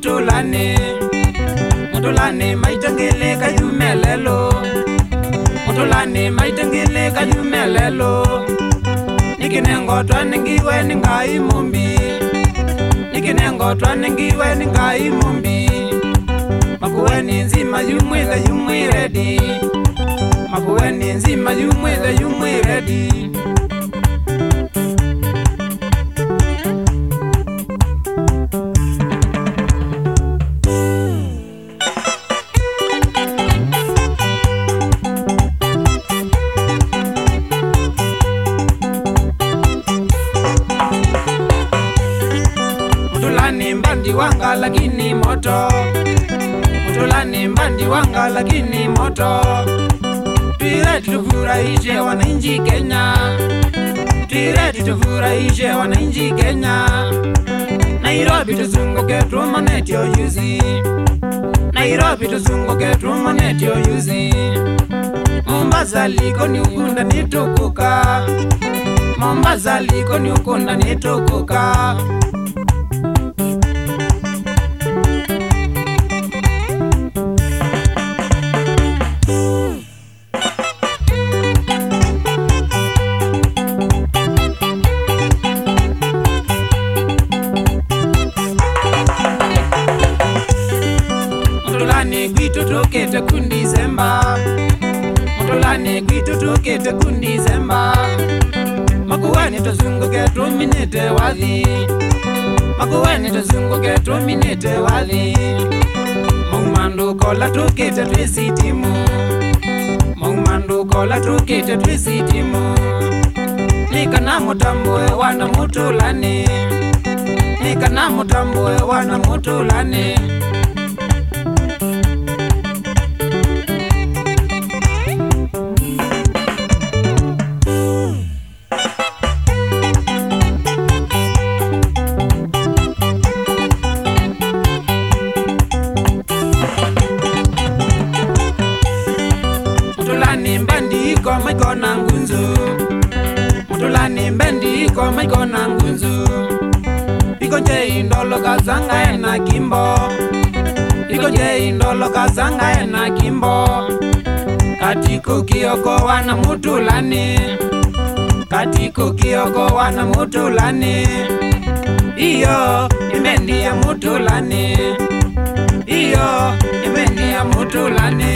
mutulane maitangele kayumelelo mutulane maitangele kayumelelo nikinengotwa ningiwe ningai mumbi nikinengotwa ningiwe ningai mumbi makuweni nzima yumwiredi makuweni nzima yumwiredi mbandi wanga lakini moto mutulani mbandi wanga lakini moto tuireti tufurahishe wananchi Kenya tuireti tufurahishe wananchi Kenya Nairobi tuzunguke tumoneti oyuzi Nairobi tuzunguke tumoneti oyuzi Mombasa liko ni ukunda nitukuka Mombasa liko ni ukunda nitukuka Tukete kundi zemba mutulani kwitu tukete kundi zemba makuweni tuzunguke tuminite wathi makuweni tuzunguke tuminite wathi Maumandu kola tukete twisitimu Maumandu kola tukete twisitimu Nikana mutambue wana mutulani Nikana mutambue wana mutulani maikona ngunzu mutulani mbendi ko maikona ngunzu ikonje indolo kazanga ena kimbo ikonje indolo kazanga ena kimbo katiko kioko wana mutulani katiko kioko wana mutulani iyo imbendi ya mutulani iyo imbendi ya mutulani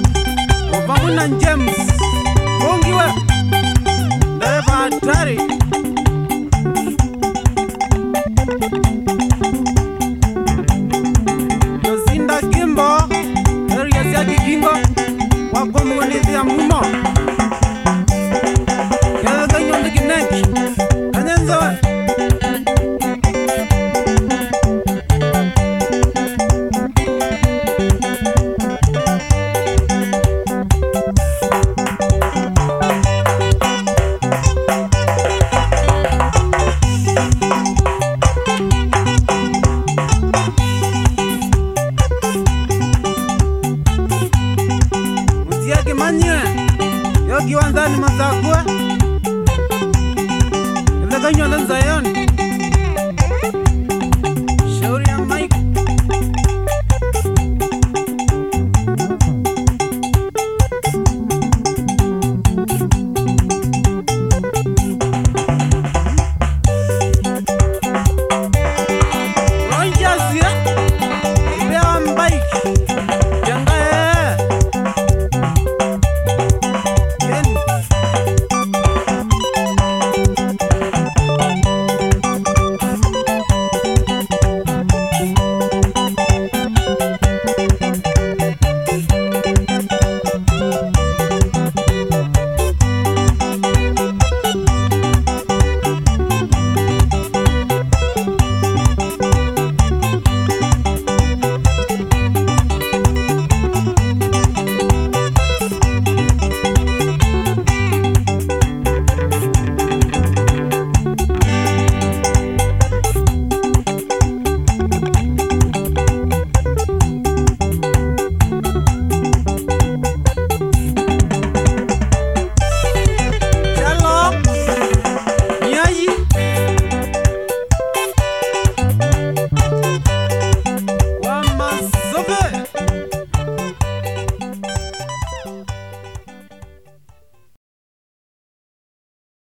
James Mungiwa Dereva Tari